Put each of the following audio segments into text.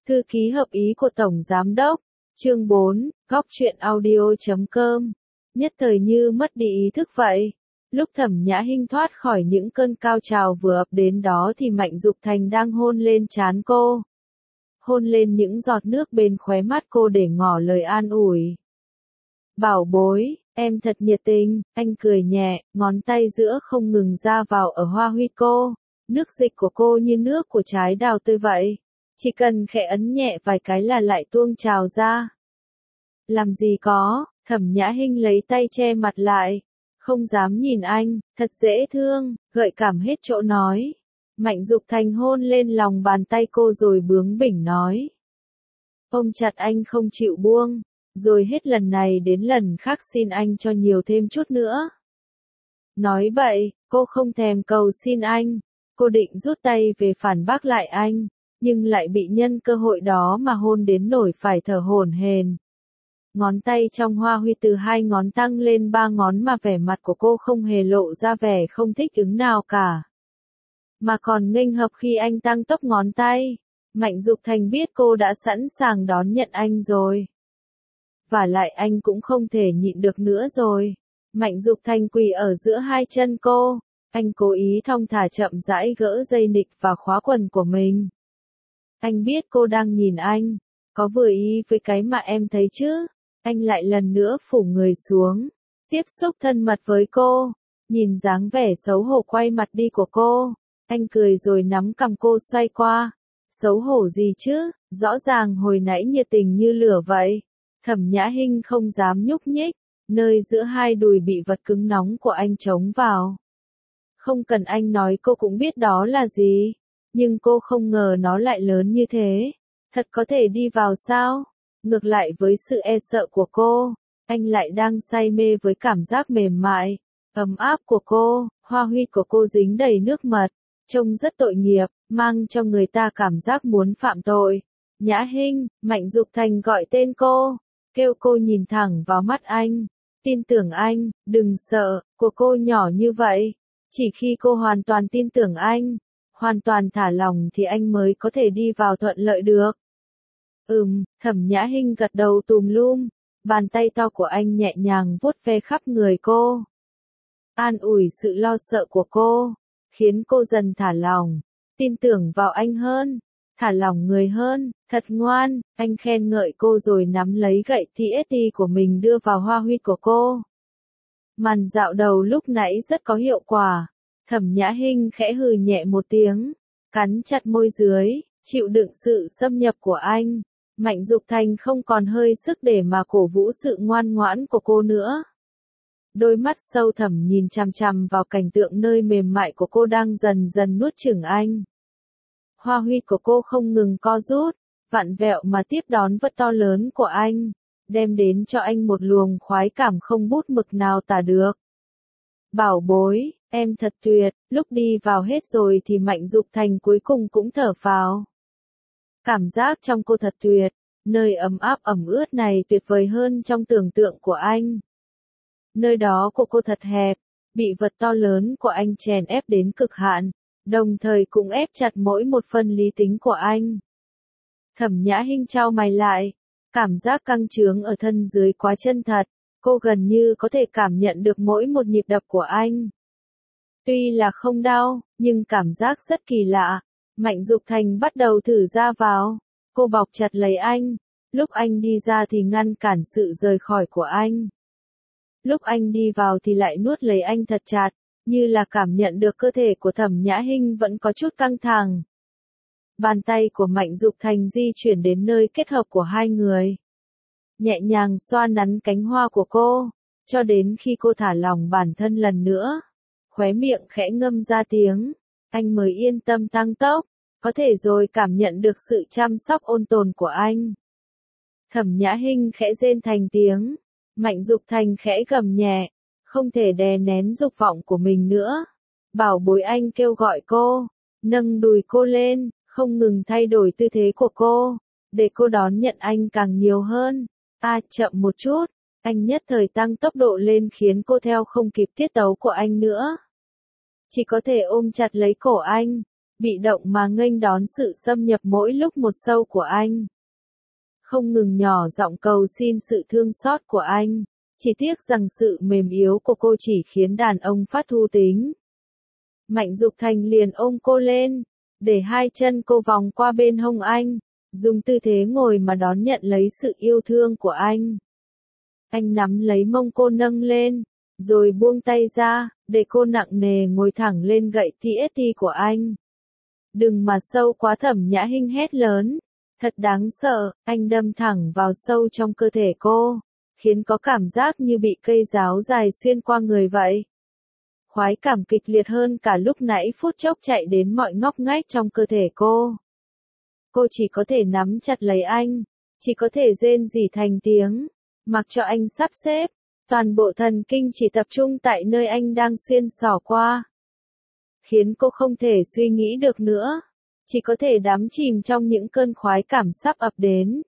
Thư ký hợp ý của Tổng Giám đốc. Chương 4, góc truyện audio.com. Nhất thời như mất đi ý thức vậy. Lúc Thẩm Nhã Hinh thoát khỏi những cơn cao trào vừa ập đến đó thì Mạnh Dục Thành đang hôn lên trán cô. Hôn lên những giọt nước bên khóe mắt cô để ngỏ lời an ủi. Bảo bối, em thật nhiệt tình, anh cười nhẹ, ngón tay giữa không ngừng ra vào ở hoa huy cô. Nước dịch của cô như nước của trái đào tươi vậy. Chỉ cần khẽ ấn nhẹ vài cái là lại tuôn trào ra. Làm gì có, Thẩm Nhã Hinh lấy tay che mặt lại. Không dám nhìn anh, thật dễ thương, gợi cảm hết chỗ nói. Mạnh Dục Thành hôn lên lòng bàn tay cô rồi bướng bỉnh nói. Ôm chặt anh không chịu buông, rồi hết lần này đến lần khác xin anh cho nhiều thêm chút nữa. Nói vậy, cô không thèm cầu xin anh. Cô định rút tay về phản bác lại anh, nhưng lại bị nhân cơ hội đó mà hôn đến nổi phải thở hổn hển. Ngón tay trong hoa huy từ 2 ngón tăng lên 3 ngón mà vẻ mặt của cô không hề lộ ra vẻ không thích ứng nào cả. Mà còn nghênh hợp khi anh tăng tốc ngón tay. Mạnh Dục Thành biết cô đã sẵn sàng đón nhận anh rồi. Và lại anh cũng không thể nhịn được nữa rồi. Mạnh Dục Thành quỳ ở giữa 2 chân cô. Anh cố ý thong thả chậm rãi gỡ dây nịt và khóa quần của mình. Anh biết cô đang nhìn anh. Có vừa ý với cái mà em thấy chứ? Anh lại lần nữa phủ người xuống. Tiếp xúc thân mật với cô. Nhìn dáng vẻ xấu hổ quay mặt đi của cô. Anh cười rồi nắm cằm cô xoay qua. Xấu hổ gì chứ? Rõ ràng hồi nãy nhiệt tình như lửa vậy. Thẩm Nhã Hinh không dám nhúc nhích. Nơi giữa 2 đùi bị vật cứng nóng của anh chống vào. Không cần anh nói cô cũng biết đó là gì. Nhưng cô không ngờ nó lại lớn như thế. Thật có thể đi vào sao? Ngược lại với sự e sợ của cô, anh lại đang say mê với cảm giác mềm mại, ấm áp của cô. Hoa huy của cô dính đầy nước mật, trông rất tội nghiệp, mang cho người ta cảm giác muốn phạm tội. Nhã Hinh, Mạnh Dục Thành gọi tên cô, kêu cô nhìn thẳng vào mắt anh. Tin tưởng anh, đừng sợ, của cô nhỏ như vậy. Chỉ khi cô hoàn toàn tin tưởng anh, hoàn toàn thả lòng thì anh mới có thể đi vào thuận lợi được. Thẩm Nhã Hinh gật đầu tùm lum, bàn tay to của anh nhẹ nhàng vuốt ve khắp người cô. An ủi sự lo sợ của cô, khiến cô dần thả lòng, tin tưởng vào anh hơn, thả lỏng người hơn, thật ngoan, anh khen ngợi cô rồi nắm lấy gậy TST của mình đưa vào hoa huy của cô. Màn dạo đầu lúc nãy rất có hiệu quả, Thẩm Nhã Hinh khẽ hừ nhẹ một tiếng, cắn chặt môi dưới, chịu đựng sự xâm nhập của anh. Mạnh Dục Thành không còn hơi sức để mà cổ vũ sự ngoan ngoãn của cô nữa. Đôi mắt sâu thẳm nhìn chằm chằm vào cảnh tượng nơi mềm mại của cô đang dần dần nuốt chửng anh. Hoa huy của cô không ngừng co rút, vặn vẹo mà tiếp đón vật to lớn của anh, đem đến cho anh một luồng khoái cảm không bút mực nào tả được. Bảo bối, em thật tuyệt, lúc đi vào hết rồi thì Mạnh Dục Thành cuối cùng cũng thở phào. Cảm giác trong cô thật tuyệt, nơi ấm áp ẩm ướt này tuyệt vời hơn trong tưởng tượng của anh. Nơi đó của cô thật hẹp, bị vật to lớn của anh chèn ép đến cực hạn, đồng thời cũng ép chặt mỗi một phần lý tính của anh. Thẩm Nhã Hinh chau mày lại, cảm giác căng chướng ở thân dưới quá chân thật, cô gần như có thể cảm nhận được mỗi một nhịp đập của anh. Tuy là không đau, nhưng cảm giác rất kỳ lạ. Mạnh Dục Thành bắt đầu thử ra vào, cô bọc chặt lấy anh, lúc anh đi ra thì ngăn cản sự rời khỏi của anh. Lúc anh đi vào thì lại nuốt lấy anh thật chặt, như là cảm nhận được cơ thể của Thẩm Nhã Hinh vẫn có chút căng thẳng. Bàn tay của Mạnh Dục Thành di chuyển đến nơi kết hợp của 2 người. Nhẹ nhàng xoa nắn cánh hoa của cô, cho đến khi cô thả lỏng bản thân lần nữa. Khóe miệng khẽ ngâm ra tiếng, anh mới yên tâm tăng tốc, có thể rồi cảm nhận được sự chăm sóc ôn tồn của anh. Thẩm Nhã Hinh khẽ rên thành tiếng, Mạnh Dục Thành khẽ gầm nhẹ, không thể đè nén dục vọng của mình nữa. Bảo bối, anh kêu gọi cô, nâng đùi cô lên, không ngừng thay đổi tư thế của cô, để cô đón nhận anh càng nhiều hơn. Chậm một chút, anh nhất thời tăng tốc độ lên khiến cô theo không kịp tiết tấu của anh nữa. Chỉ có thể ôm chặt lấy cổ anh, bị động mà nghênh đón sự xâm nhập mỗi lúc một sâu của anh. Không ngừng nhỏ giọng cầu xin sự thương xót của anh. Chỉ tiếc rằng sự mềm yếu của cô chỉ khiến đàn ông phát thù tính. Mạnh Dục Thành liền ôm cô lên, để hai chân cô vòng qua bên hông anh, dùng tư thế ngồi mà đón nhận lấy sự yêu thương của anh. Anh nắm lấy mông cô nâng lên, rồi buông tay ra, để cô nặng nề ngồi thẳng lên gậy TST của anh. Đừng mà sâu quá, Thẩm Nhã Hinh hét lớn. Thật đáng sợ, anh đâm thẳng vào sâu trong cơ thể cô, khiến có cảm giác như bị cây giáo dài xuyên qua người vậy. Khoái cảm kịch liệt hơn cả lúc nãy phút chốc chạy đến mọi ngóc ngách trong cơ thể cô. Cô chỉ có thể nắm chặt lấy anh, chỉ có thể rên rỉ thành tiếng, mặc cho anh sắp xếp, toàn bộ thần kinh chỉ tập trung tại nơi anh đang xuyên xỏ qua. Khiến cô không thể suy nghĩ được nữa, chỉ có thể đắm chìm trong những cơn khoái cảm sắp ập đến.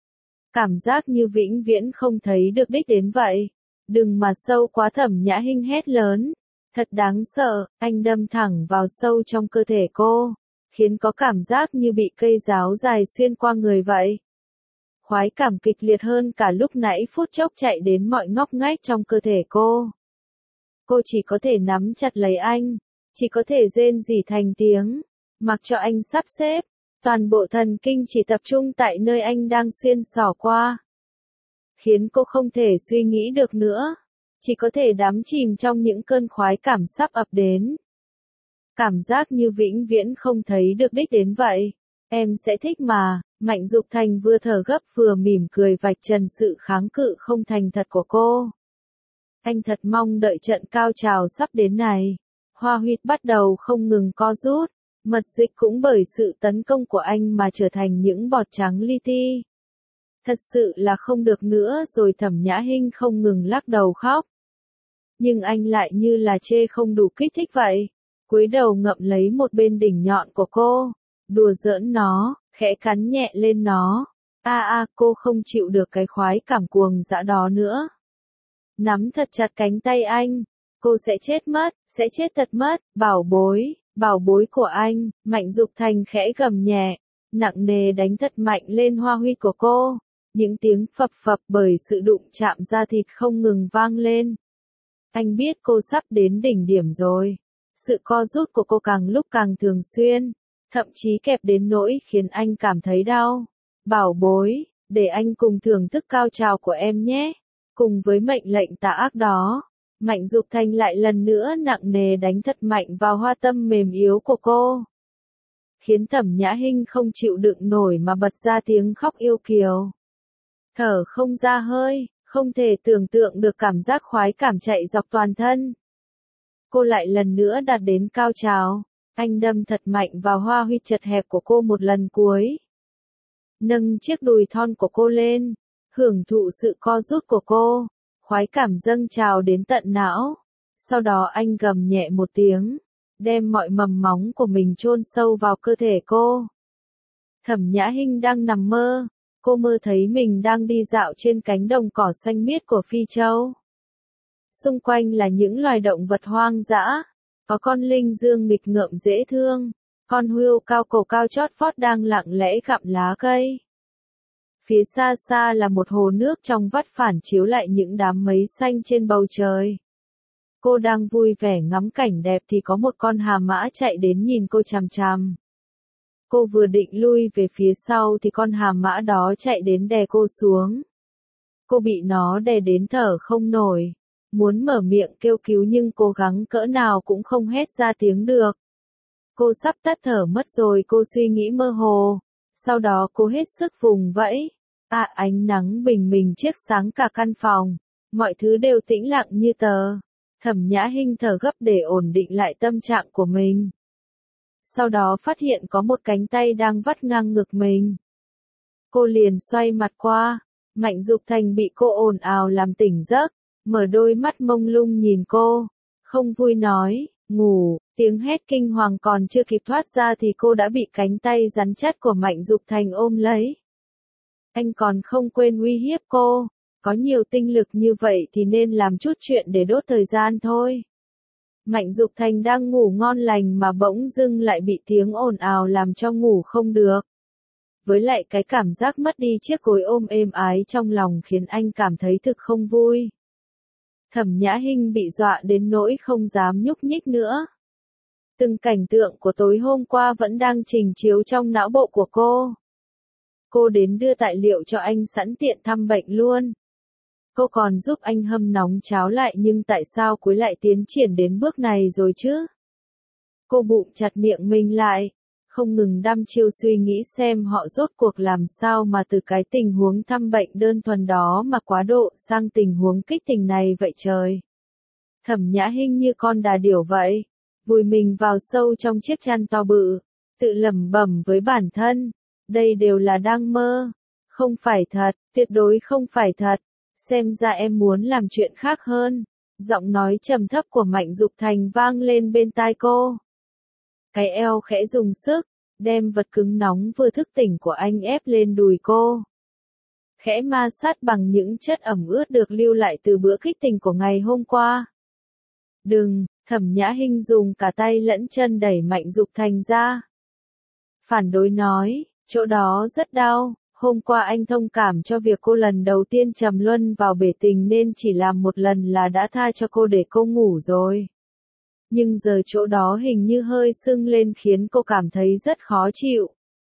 Cảm giác như vĩnh viễn không thấy được đích đến vậy. Đừng mà sâu quá, Thẩm Nhã Hinh hét lớn. Thật đáng sợ, anh đâm thẳng vào sâu trong cơ thể cô, khiến có cảm giác như bị cây giáo dài xuyên qua người vậy. Khoái cảm kịch liệt hơn cả lúc nãy phút chốc chạy đến mọi ngóc ngách trong cơ thể cô. Cô chỉ có thể nắm chặt lấy anh, chỉ có thể rên rỉ thành tiếng, mặc cho anh sắp xếp, toàn bộ thần kinh chỉ tập trung tại nơi anh đang xuyên xỏ qua. Khiến cô không thể suy nghĩ được nữa, chỉ có thể đắm chìm trong những cơn khoái cảm sắp ập đến. Cảm giác như vĩnh viễn không thấy được đích đến vậy. Em sẽ thích mà, Mạnh Dục Thành vừa thở gấp vừa mỉm cười vạch trần sự kháng cự không thành thật của cô. Anh thật mong đợi trận cao trào sắp đến này. Hoa huyệt bắt đầu không ngừng co rút, mật dịch cũng bởi sự tấn công của anh mà trở thành những bọt trắng li ti. Thật sự là không được nữa rồi, Thẩm Nhã Hinh không ngừng lắc đầu khóc. Nhưng anh lại như là chê không đủ kích thích vậy. Cúi đầu ngậm lấy một bên đỉnh nhọn của cô, đùa giỡn nó, khẽ cắn nhẹ lên nó. Cô không chịu được cái khoái cảm cuồng dã đó nữa. Nắm thật chặt cánh tay anh. Cô sẽ chết mất, sẽ chết thật mất, bảo bối của anh. Mạnh Dục Thành khẽ gầm nhẹ, nặng nề đánh thật mạnh lên hoa huy của cô. Những tiếng phập phập bởi sự đụng chạm da thịt không ngừng vang lên. Anh biết cô sắp đến đỉnh điểm rồi. Sự co rút của cô càng lúc càng thường xuyên, thậm chí kẹp đến nỗi khiến anh cảm thấy đau. Bảo bối, để anh cùng thưởng thức cao trào của em nhé. Cùng với mệnh lệnh tà ác đó, Mạnh Dục Thành lại lần nữa nặng nề đánh thật mạnh vào hoa tâm mềm yếu của cô. Khiến Thẩm Nhã Hinh không chịu đựng nổi mà bật ra tiếng khóc yêu kiều. Thở không ra hơi, không thể tưởng tượng được cảm giác khoái cảm chạy dọc toàn thân. Cô lại lần nữa đạt đến cao trào. Anh đâm thật mạnh vào hoa huy chật hẹp của cô một lần cuối. Nâng chiếc đùi thon của cô lên, hưởng thụ sự co rút của cô. Khoái cảm dâng trào đến tận não. Sau đó anh gầm nhẹ một tiếng, đem mọi mầm móng của mình chôn sâu vào cơ thể cô. Thẩm Nhã Hinh đang nằm mơ. Cô mơ thấy mình đang đi dạo trên cánh đồng cỏ xanh miết của Phi Châu. Xung quanh là những loài động vật hoang dã. Có con linh dương nghịch ngợm dễ thương. Con hươu cao cổ cao chót vót đang lặng lẽ gặm lá cây. Phía xa xa là một hồ nước trong vắt phản chiếu lại những đám mây xanh trên bầu trời. Cô đang vui vẻ ngắm cảnh đẹp thì có một con hà mã chạy đến nhìn cô chằm chằm. Cô vừa định lui về phía sau thì con hà mã đó chạy đến đè cô xuống. Cô bị nó đè đến thở không nổi. Muốn mở miệng kêu cứu nhưng cố gắng cỡ nào cũng không hét ra tiếng được. Cô sắp tắt thở mất rồi, cô suy nghĩ mơ hồ. Sau đó cô hết sức vùng vẫy. Ánh nắng bình minh chiếu sáng cả căn phòng. Mọi thứ đều tĩnh lặng như tờ. Thẩm Nhã Hinh thở gấp để ổn định lại tâm trạng của mình. Sau đó phát hiện có một cánh tay đang vắt ngang ngực mình. Cô liền xoay mặt qua. Mạnh Dục Thành bị cô ồn ào làm tỉnh giấc, mở đôi mắt mông lung nhìn cô. Không vui nói, ngủ. Tiếng hét kinh hoàng còn chưa kịp thoát ra thì cô đã bị cánh tay rắn chắc của Mạnh Dục Thành ôm lấy. Anh còn không quên uy hiếp cô. Có nhiều tinh lực như vậy thì nên làm chút chuyện để đốt thời gian thôi. Mạnh Dục Thành đang ngủ ngon lành mà bỗng dưng lại bị tiếng ồn ào làm cho ngủ không được. Với lại cái cảm giác mất đi chiếc gối ôm êm ái trong lòng khiến anh cảm thấy thực không vui. Thẩm Nhã Hinh bị dọa đến nỗi không dám nhúc nhích nữa. Từng cảnh tượng của tối hôm qua vẫn đang trình chiếu trong não bộ của cô. Cô đến đưa tài liệu cho anh sẵn tiện thăm bệnh luôn. Cô còn giúp anh hâm nóng cháo lại nhưng tại sao cuối lại tiến triển đến bước này rồi chứ? Cô bụng chặt miệng mình lại, không ngừng đăm chiêu suy nghĩ xem họ rốt cuộc làm sao mà từ cái tình huống thăm bệnh đơn thuần đó mà quá độ sang tình huống kích tình này vậy trời. Thẩm Nhã Hinh như con đà điểu vậy, vùi mình vào sâu trong chiếc chăn to bự, tự lẩm bẩm với bản thân, đây đều là đang mơ, không phải thật, tuyệt đối không phải thật, xem ra em muốn làm chuyện khác hơn. Giọng nói trầm thấp của Mạnh Dục Thành vang lên bên tai cô. Cái eo khẽ dùng sức, đem vật cứng nóng vừa thức tỉnh của anh ép lên đùi cô. Khẽ ma sát bằng những chất ẩm ướt được lưu lại từ bữa kích tình của ngày hôm qua. Đừng, Thẩm Nhã Hinh dùng cả tay lẫn chân đẩy Mạnh Dục Thành ra. Phản đối nói, chỗ đó rất đau, hôm qua anh thông cảm cho việc cô lần đầu tiên trầm luân vào bể tình nên chỉ làm một lần là đã tha cho cô để cô ngủ rồi. Nhưng giờ chỗ đó hình như hơi sưng lên khiến cô cảm thấy rất khó chịu.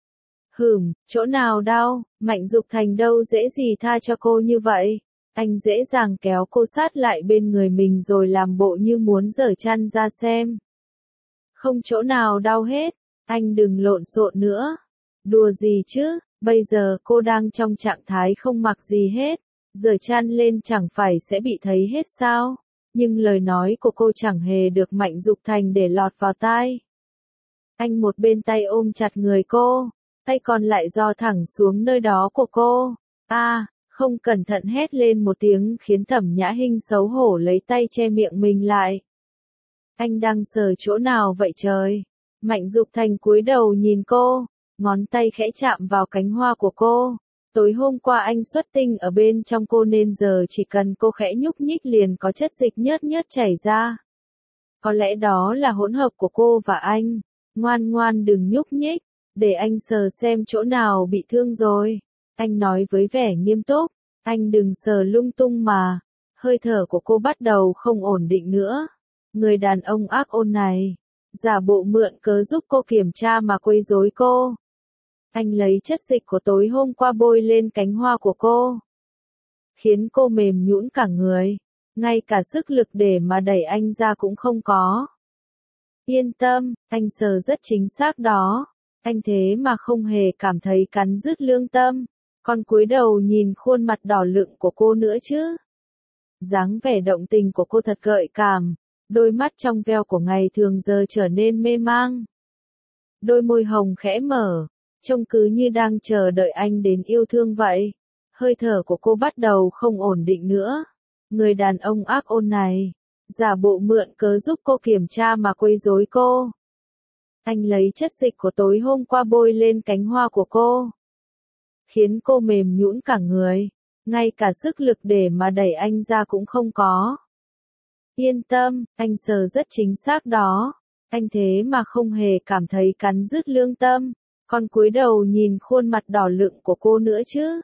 Chỗ nào đau, Mạnh Dục Thành đâu dễ gì tha cho cô như vậy. Anh dễ dàng kéo cô sát lại bên người mình rồi làm bộ như muốn giở chăn ra xem. Không chỗ nào đau hết, anh đừng lộn xộn nữa. Đùa gì chứ, bây giờ cô đang trong trạng thái không mặc gì hết, giở chăn lên chẳng phải sẽ bị thấy hết sao? Nhưng lời nói của cô chẳng hề được Mạnh Dục Thành để lọt vào tai. Anh một bên tay ôm chặt người cô, tay còn lại giơ thẳng xuống nơi đó của cô. Không cẩn thận hét lên một tiếng khiến Thẩm Nhã Hinh xấu hổ lấy tay che miệng mình lại. Anh đang sờ chỗ nào vậy trời? Mạnh Dục Thành cúi đầu nhìn cô, ngón tay khẽ chạm vào cánh hoa của cô. Tối hôm qua anh xuất tinh ở bên trong cô nên giờ chỉ cần cô khẽ nhúc nhích liền có chất dịch nhớt nhớt chảy ra. Có lẽ đó là hỗn hợp của cô và anh. Ngoan ngoan đừng nhúc nhích, để anh sờ xem chỗ nào bị thương rồi. Anh nói với vẻ nghiêm túc, anh đừng sờ lung tung mà. Hơi thở của cô bắt đầu không ổn định nữa. Người đàn ông ác ôn này, giả bộ mượn cớ giúp cô kiểm tra mà quấy rối cô. Anh lấy chất dịch của tối hôm qua bôi lên cánh hoa của cô, khiến cô mềm nhũn cả người, ngay cả sức lực để mà đẩy anh ra cũng không có. Yên tâm, anh sờ rất chính xác đó, anh thế mà không hề cảm thấy cắn rứt lương tâm, còn cúi đầu nhìn khuôn mặt đỏ lựng của cô nữa chứ. Dáng vẻ động tình của cô thật gợi cảm, đôi mắt trong veo của ngày thường giờ trở nên mê mang. Đôi môi hồng khẽ mở, trông cứ như đang chờ đợi anh đến yêu thương vậy. Hơi thở của cô bắt đầu không ổn định nữa. Người đàn ông ác ôn này, giả bộ mượn cớ giúp cô kiểm tra mà quấy rối cô. Anh lấy chất dịch của tối hôm qua bôi lên cánh hoa của cô, khiến cô mềm nhũn cả người, ngay cả sức lực để mà đẩy anh ra cũng không có. Yên tâm, anh sờ rất chính xác đó, anh thế mà không hề cảm thấy cắn rứt lương tâm, còn cúi đầu nhìn khuôn mặt đỏ lựng của cô nữa chứ.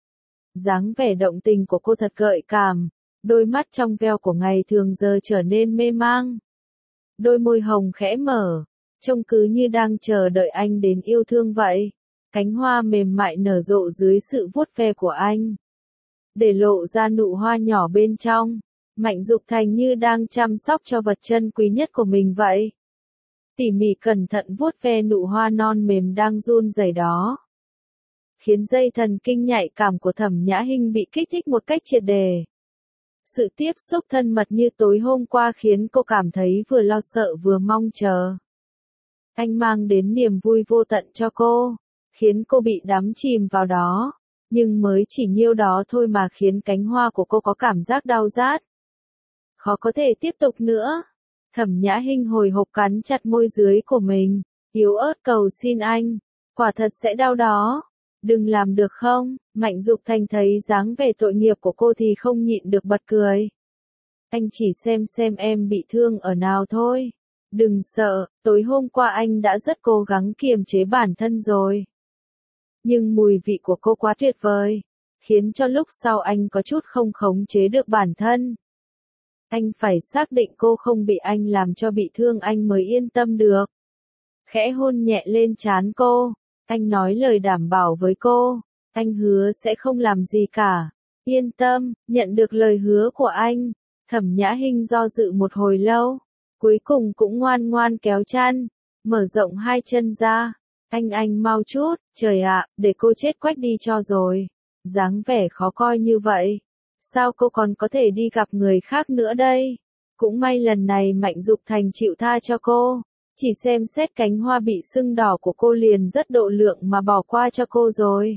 Dáng vẻ động tình của cô thật gợi cảm, đôi mắt trong veo của ngày thường giờ trở nên mê mang. Đôi môi hồng khẽ mở, trông cứ như đang chờ đợi anh đến yêu thương vậy. Cánh hoa mềm mại nở rộ dưới sự vuốt ve của anh, để lộ ra nụ hoa nhỏ bên trong. Mạnh Dục Thành như đang chăm sóc cho vật chân quý nhất của mình vậy. Tỉ mỉ cẩn thận vuốt ve nụ hoa non mềm đang run rẩy đó, khiến dây thần kinh nhạy cảm của Thẩm Nhã Hinh bị kích thích một cách triệt để. Sự tiếp xúc thân mật như tối hôm qua khiến cô cảm thấy vừa lo sợ vừa mong chờ. Anh mang đến niềm vui vô tận cho cô, khiến cô bị đắm chìm vào đó, nhưng mới chỉ nhiêu đó thôi mà khiến cánh hoa của cô có cảm giác đau rát. Khó có thể tiếp tục nữa. Thẩm Nhã Hinh hồi hộp cắn chặt môi dưới của mình, yếu ớt cầu xin anh, quả thật sẽ đau đó. Đừng làm được không? Mạnh Dục Thành thấy dáng vẻ tội nghiệp của cô thì không nhịn được bật cười. Anh chỉ xem em bị thương ở nào thôi. Đừng sợ, tối hôm qua anh đã rất cố gắng kiềm chế bản thân rồi. Nhưng mùi vị của cô quá tuyệt vời, khiến cho lúc sau anh có chút không khống chế được bản thân. Anh phải xác định cô không bị anh làm cho bị thương anh mới yên tâm được. Khẽ hôn nhẹ lên trán cô, anh nói lời đảm bảo với cô, anh hứa sẽ không làm gì cả. Yên tâm, nhận được lời hứa của anh, Thẩm Nhã Hinh do dự một hồi lâu, cuối cùng cũng ngoan ngoan kéo chăn, mở rộng hai chân ra. Anh mau chút, trời ạ, để cô chết quách đi cho rồi. Dáng vẻ khó coi như vậy, sao cô còn có thể đi gặp người khác nữa đây? Cũng may lần này Mạnh Dục Thành chịu tha cho cô, chỉ xem xét cánh hoa bị sưng đỏ của cô liền rất độ lượng mà bỏ qua cho cô rồi.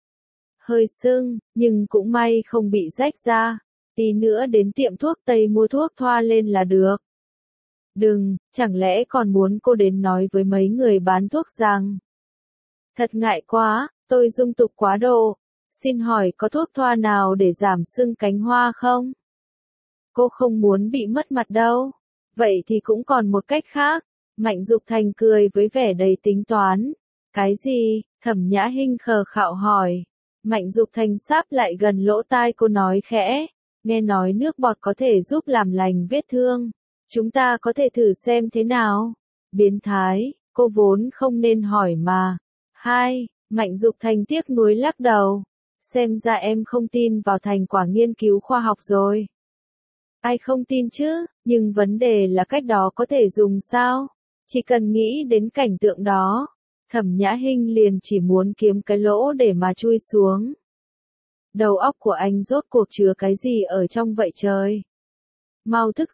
Hơi sưng, nhưng cũng may không bị rách ra, tí nữa đến tiệm thuốc Tây mua thuốc thoa lên là được. Đừng, chẳng lẽ còn muốn cô đến nói với mấy người bán thuốc rằng thật ngại quá, tôi dung tục quá độ, xin hỏi có thuốc thoa nào để giảm sưng cánh hoa không? Cô không muốn bị mất mặt đâu. Vậy thì cũng còn một cách khác. Mạnh Dục Thành cười với vẻ đầy tính toán. Cái gì? Thẩm Nhã Hinh khờ khạo hỏi. Mạnh Dục Thành sáp lại gần lỗ tai cô nói khẽ. Nghe nói nước bọt có thể giúp làm lành vết thương. Chúng ta có thể thử xem thế nào. Biến thái, cô vốn không nên hỏi mà. Hai, Mạnh Dục Thành tiếc nuối lắc đầu. Xem ra em không tin vào thành quả nghiên cứu khoa học rồi. Ai không tin chứ, nhưng vấn đề là cách đó có thể dùng sao? Chỉ cần nghĩ đến cảnh tượng đó, Thẩm Nhã Hinh liền chỉ muốn kiếm cái lỗ để mà chui xuống. Đầu óc của anh rốt cuộc chứa cái gì ở trong vậy trời? Mau thức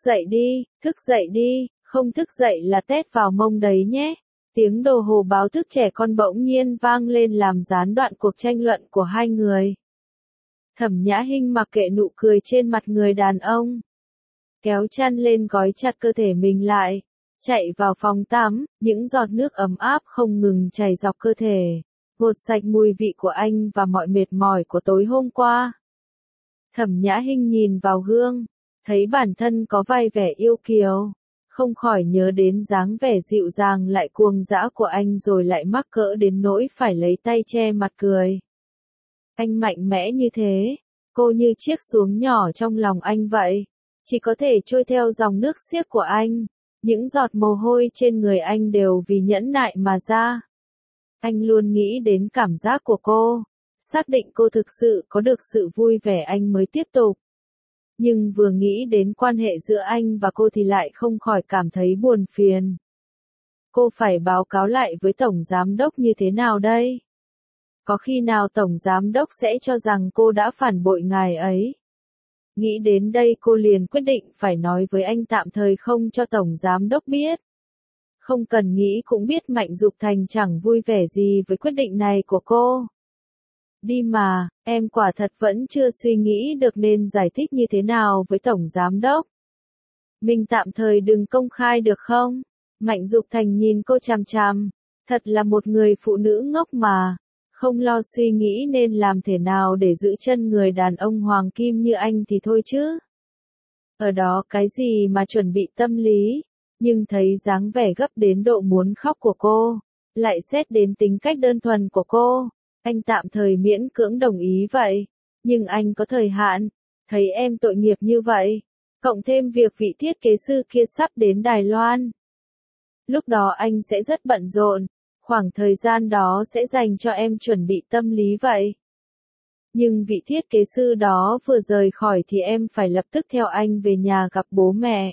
dậy đi, không thức dậy là tét vào mông đấy nhé. Tiếng đồ hồ báo thức trẻ con bỗng nhiên vang lên làm gián đoạn cuộc tranh luận của hai người. Thẩm Nhã Hinh mặc kệ nụ cười trên mặt người đàn ông, kéo chăn lên gói chặt cơ thể mình lại, chạy vào phòng tắm, những giọt nước ấm áp không ngừng chảy dọc cơ thể, gột sạch mùi vị của anh và mọi mệt mỏi của tối hôm qua. Thẩm Nhã Hinh nhìn vào gương, thấy bản thân có vai vẻ yêu kiều, không khỏi nhớ đến dáng vẻ dịu dàng lại cuồng dã của anh rồi lại mắc cỡ đến nỗi phải lấy tay che mặt cười. Anh mạnh mẽ như thế, cô như chiếc xuồng nhỏ trong lòng anh vậy, chỉ có thể trôi theo dòng nước xiết của anh, những giọt mồ hôi trên người anh đều vì nhẫn nại mà ra. Anh luôn nghĩ đến cảm giác của cô, xác định cô thực sự có được sự vui vẻ anh mới tiếp tục. Nhưng vừa nghĩ đến quan hệ giữa anh và cô thì lại không khỏi cảm thấy buồn phiền. Cô phải báo cáo lại với Tổng Giám Đốc như thế nào đây? Có khi nào Tổng Giám Đốc sẽ cho rằng cô đã phản bội ngài ấy? Nghĩ đến đây cô liền quyết định phải nói với anh tạm thời không cho Tổng Giám Đốc biết. Không cần nghĩ cũng biết Mạnh Dục Thành chẳng vui vẻ gì với quyết định này của cô. Đi mà, em quả thật vẫn chưa suy nghĩ được nên giải thích như thế nào với Tổng Giám Đốc. Mình tạm thời đừng công khai được không? Mạnh Dục Thành nhìn cô chằm chằm. Thật là một người phụ nữ ngốc mà. Không lo suy nghĩ nên làm thế nào để giữ chân người đàn ông hoàng kim như anh thì thôi chứ. Ở đó cái gì mà chuẩn bị tâm lý, nhưng thấy dáng vẻ gấp đến độ muốn khóc của cô, lại xét đến tính cách đơn thuần của cô, anh tạm thời miễn cưỡng đồng ý vậy, nhưng anh có thời hạn, thấy em tội nghiệp như vậy, cộng thêm việc vị thiết kế sư kia sắp đến Đài Loan. Lúc đó anh sẽ rất bận rộn. Khoảng thời gian đó sẽ dành cho em chuẩn bị tâm lý vậy. Nhưng vị thiết kế sư đó vừa rời khỏi thì em phải lập tức theo anh về nhà gặp bố mẹ.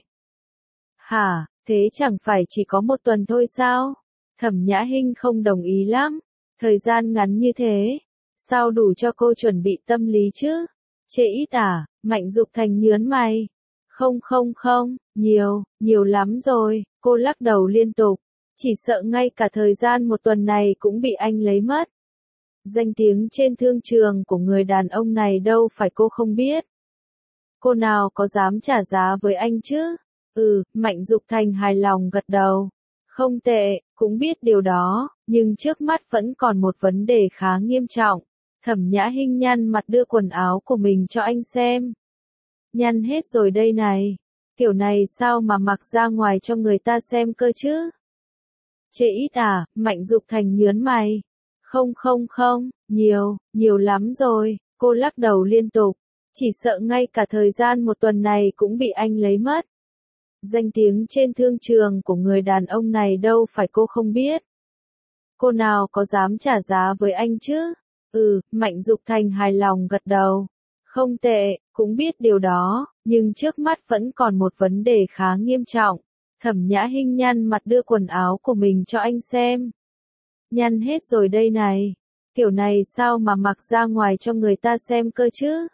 Hả, thế chẳng phải chỉ có một tuần thôi sao? Thẩm Nhã Hinh không đồng ý lắm. Thời gian ngắn như thế, sao đủ cho cô chuẩn bị tâm lý chứ? Chê ít à? Mạnh Dục Thành nhớn mày. Không, nhiều lắm rồi, cô lắc đầu liên tục. Chỉ sợ ngay cả thời gian một tuần này cũng bị anh lấy mất. Danh tiếng trên thương trường của người đàn ông này đâu phải cô không biết. Cô nào có dám trả giá với anh chứ? Mạnh Dục Thành hài lòng gật đầu. Không tệ, cũng biết điều đó, nhưng trước mắt vẫn còn một vấn đề khá nghiêm trọng. Thẩm Nhã Hinh nhăn mặt đưa quần áo của mình cho anh xem. Nhăn hết rồi đây này. Kiểu này sao mà mặc ra ngoài cho người ta xem cơ chứ? Chê ít à, Mạnh Dục Thành nhớn mày. Không không không, nhiều lắm rồi, cô lắc đầu liên tục. Chỉ sợ ngay cả thời gian một tuần này cũng bị anh lấy mất. Danh tiếng trên thương trường của người đàn ông này đâu phải cô không biết. Cô nào có dám trả giá với anh chứ? Mạnh Dục Thành hài lòng gật đầu. Không tệ, cũng biết điều đó, nhưng trước mắt vẫn còn một vấn đề khá nghiêm trọng. Thẩm Nhã Hinh nhăn mặt đưa quần áo của mình cho anh xem. Nhăn hết rồi đây này. Kiểu này sao mà mặc ra ngoài cho người ta xem cơ chứ?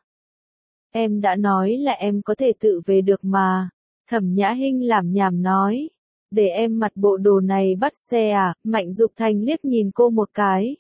Em đã nói là em có thể tự về được mà. Thẩm Nhã Hinh lảm nhảm nói. Để em mặc bộ đồ này bắt xe à? Mạnh Dục Thành liếc nhìn cô một cái.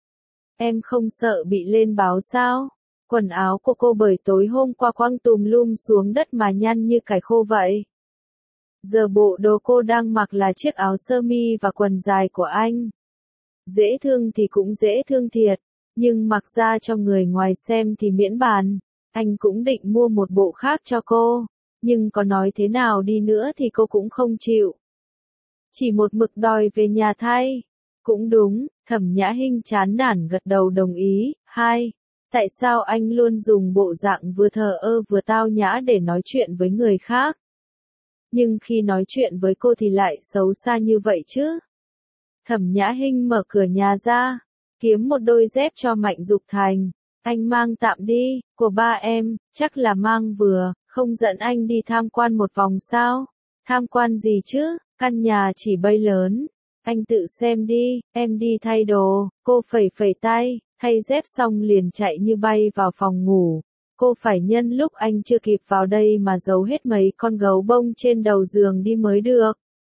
Em không sợ bị lên báo sao? Quần áo của cô bởi tối hôm qua quăng tùm lum xuống đất mà nhăn như cải khô vậy. Giờ bộ đồ cô đang mặc là chiếc áo sơ mi và quần dài của anh. Dễ thương thì cũng dễ thương thiệt, nhưng mặc ra cho người ngoài xem thì miễn bàn. Anh cũng định mua một bộ khác cho cô, nhưng có nói thế nào đi nữa thì cô cũng không chịu. Chỉ một mực đòi về nhà thay. Cũng đúng, Thẩm Nhã Hinh chán nản gật đầu đồng ý. Tại sao anh luôn dùng bộ dạng vừa thờ ơ vừa tao nhã để nói chuyện với người khác? Nhưng khi nói chuyện với cô thì lại xấu xa như vậy chứ? Thẩm Nhã Hinh mở cửa nhà ra, kiếm một đôi dép cho Mạnh Dục Thành. Anh mang tạm đi, của ba em, chắc là mang vừa, không dẫn anh đi tham quan một vòng sao? Tham quan gì chứ, căn nhà chỉ bay lớn. Anh tự xem đi, em đi thay đồ. Cô phẩy phẩy tay, thay dép xong liền chạy như bay vào phòng ngủ. Cô phải nhân lúc anh chưa kịp vào đây mà giấu hết mấy con gấu bông trên đầu giường đi mới được.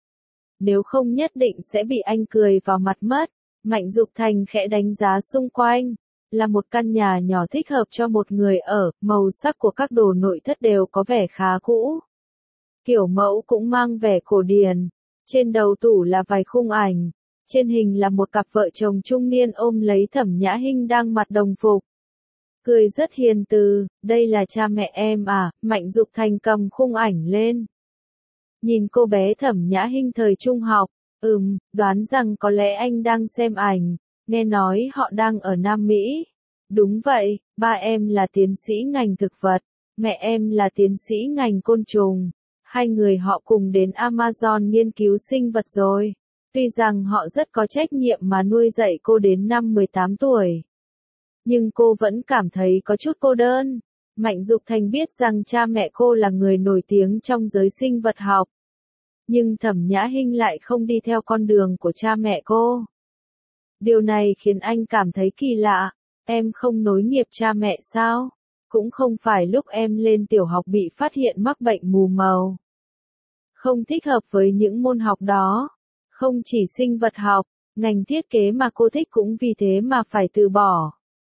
Nếu không nhất định sẽ bị anh cười vào mặt mất. Mạnh Dục Thành khẽ đánh giá xung quanh. Là một căn nhà nhỏ thích hợp cho một người ở, màu sắc của các đồ nội thất đều có vẻ khá cũ. Kiểu mẫu cũng mang vẻ cổ điển. Trên đầu tủ là vài khung ảnh. Trên hình là một cặp vợ chồng trung niên ôm lấy Thẩm Nhã Hinh đang mặc đồng phục. Cười rất hiền từ, đây là cha mẹ em à? Mạnh Dục Thành cầm khung ảnh lên. Nhìn cô bé Thẩm Nhã Hinh thời trung học, đoán rằng có lẽ anh đang xem ảnh, nghe nói họ đang ở Nam Mỹ. Đúng vậy, ba em là tiến sĩ ngành thực vật, mẹ em là tiến sĩ ngành côn trùng. Hai người họ cùng đến Amazon nghiên cứu sinh vật rồi. Tuy rằng họ rất có trách nhiệm mà nuôi dạy cô đến năm 18 tuổi. Nhưng cô vẫn cảm thấy có chút cô đơn. Mạnh Dục Thành biết rằng cha mẹ cô là người nổi tiếng trong giới sinh vật học. Nhưng Thẩm Nhã Hinh lại không đi theo con đường của cha mẹ cô. Điều này khiến anh cảm thấy kỳ lạ. Em không nối nghiệp cha mẹ sao? Cũng không phải lúc em lên tiểu học bị phát hiện mắc bệnh mù màu. Không thích hợp với những môn học đó. Không chỉ sinh vật học, ngành thiết kế mà cô thích cũng vì thế mà phải từ bỏ.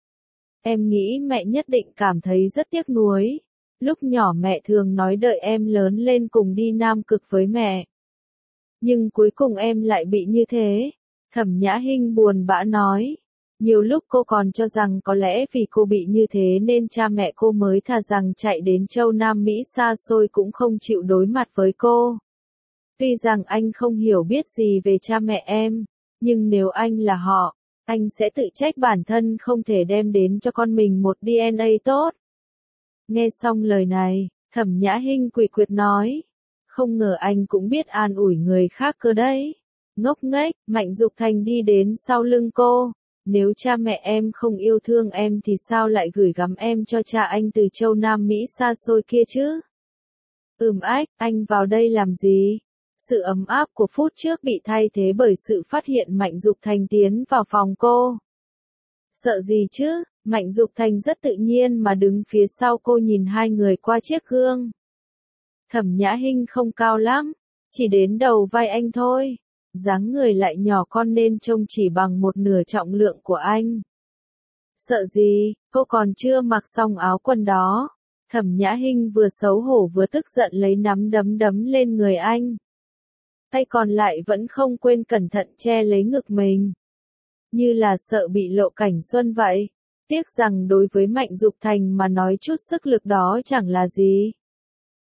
Em nghĩ mẹ nhất định cảm thấy rất tiếc nuối. Lúc nhỏ mẹ thường nói đợi em lớn lên cùng đi Nam Cực với mẹ. Nhưng cuối cùng em lại bị như thế. Thẩm Nhã Hinh buồn bã nói. Nhiều lúc cô còn cho rằng có lẽ vì cô bị như thế nên cha mẹ cô mới thà rằng chạy đến châu Nam Mỹ xa xôi cũng không chịu đối mặt với cô. Tuy rằng anh không hiểu biết gì về cha mẹ em, nhưng nếu anh là họ, anh sẽ tự trách bản thân không thể đem đến cho con mình một DNA tốt. Nghe xong lời này, Thẩm Nhã Hinh quỳ quyệt nói. Không ngờ anh cũng biết an ủi người khác cơ đấy. Ngốc nghếch, Mạnh Dục Thành đi đến sau lưng cô. Nếu cha mẹ em không yêu thương em thì sao lại gửi gắm em cho cha anh từ châu Nam Mỹ xa xôi kia chứ? Anh vào đây làm gì? Sự ấm áp của phút trước bị thay thế bởi sự phát hiện Mạnh Dục Thành tiến vào phòng cô. Sợ gì chứ? Mạnh Dục Thành rất tự nhiên mà đứng phía sau cô nhìn hai người qua chiếc gương. Thẩm Nhã Hinh không cao lắm, chỉ đến đầu vai anh thôi. Dáng người lại nhỏ con nên trông chỉ bằng một nửa trọng lượng của anh. Sợ gì, cô còn chưa mặc xong áo quần đó. Thẩm Nhã Hinh vừa xấu hổ vừa tức giận lấy nắm đấm đấm lên người anh. Tay còn lại vẫn không quên cẩn thận che lấy ngực mình. Như là sợ bị lộ cảnh xuân vậy. Tiếc rằng đối với Mạnh Dục Thành mà nói chút sức lực đó chẳng là gì.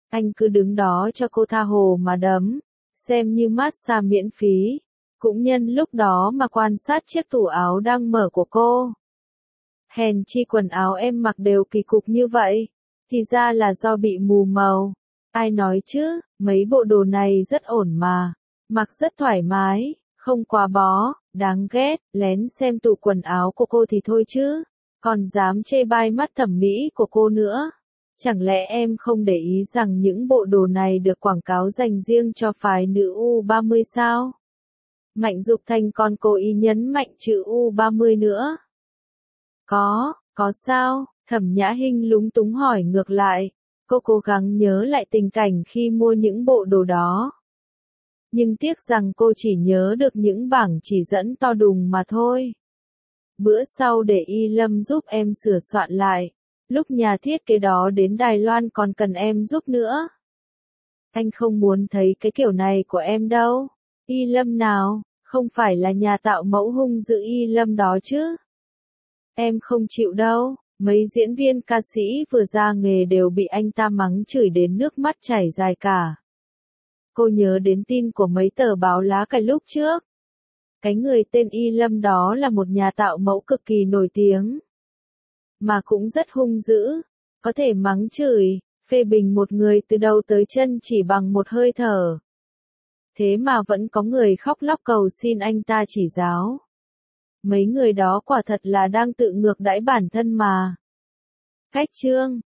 Anh cứ đứng đó cho cô tha hồ mà đấm, xem như massage miễn phí. Cũng nhân lúc đó mà quan sát chiếc tủ áo đang mở của cô. Hèn chi quần áo em mặc đều kỳ cục như vậy, thì ra là do bị mù màu. Ai nói chứ, mấy bộ đồ này rất ổn mà, mặc rất thoải mái, không quá bó, đáng ghét, lén xem tủ quần áo của cô thì thôi chứ, còn dám chê bai mắt thẩm mỹ của cô nữa. Chẳng lẽ em không để ý rằng những bộ đồ này được quảng cáo dành riêng cho phái nữ U30 sao? Mạnh Dục Thành còn cố ý nhấn mạnh chữ U30 nữa. Có sao? Thẩm Nhã Hinh lúng túng hỏi ngược lại. Cô cố gắng nhớ lại tình cảnh khi mua những bộ đồ đó. Nhưng tiếc rằng cô chỉ nhớ được những bảng chỉ dẫn to đùng mà thôi. Bữa sau để Y Lâm giúp em sửa soạn lại. Lúc nhà thiết kế đó đến Đài Loan còn cần em giúp nữa. Anh không muốn thấy cái kiểu này của em đâu. Y Lâm nào, không phải là nhà tạo mẫu hung dữ Y Lâm đó chứ. Em không chịu đâu, mấy diễn viên ca sĩ vừa ra nghề đều bị anh ta mắng chửi đến nước mắt chảy dài cả. Cô nhớ đến tin của mấy tờ báo lá cải lúc trước. Cái người tên Y Lâm đó là một nhà tạo mẫu cực kỳ nổi tiếng. Mà cũng rất hung dữ, có thể mắng chửi, phê bình một người từ đầu tới chân chỉ bằng một hơi thở. Thế mà vẫn có người khóc lóc cầu xin anh ta chỉ giáo. Mấy người đó quả thật là đang tự ngược đãi bản thân mà. Khách chương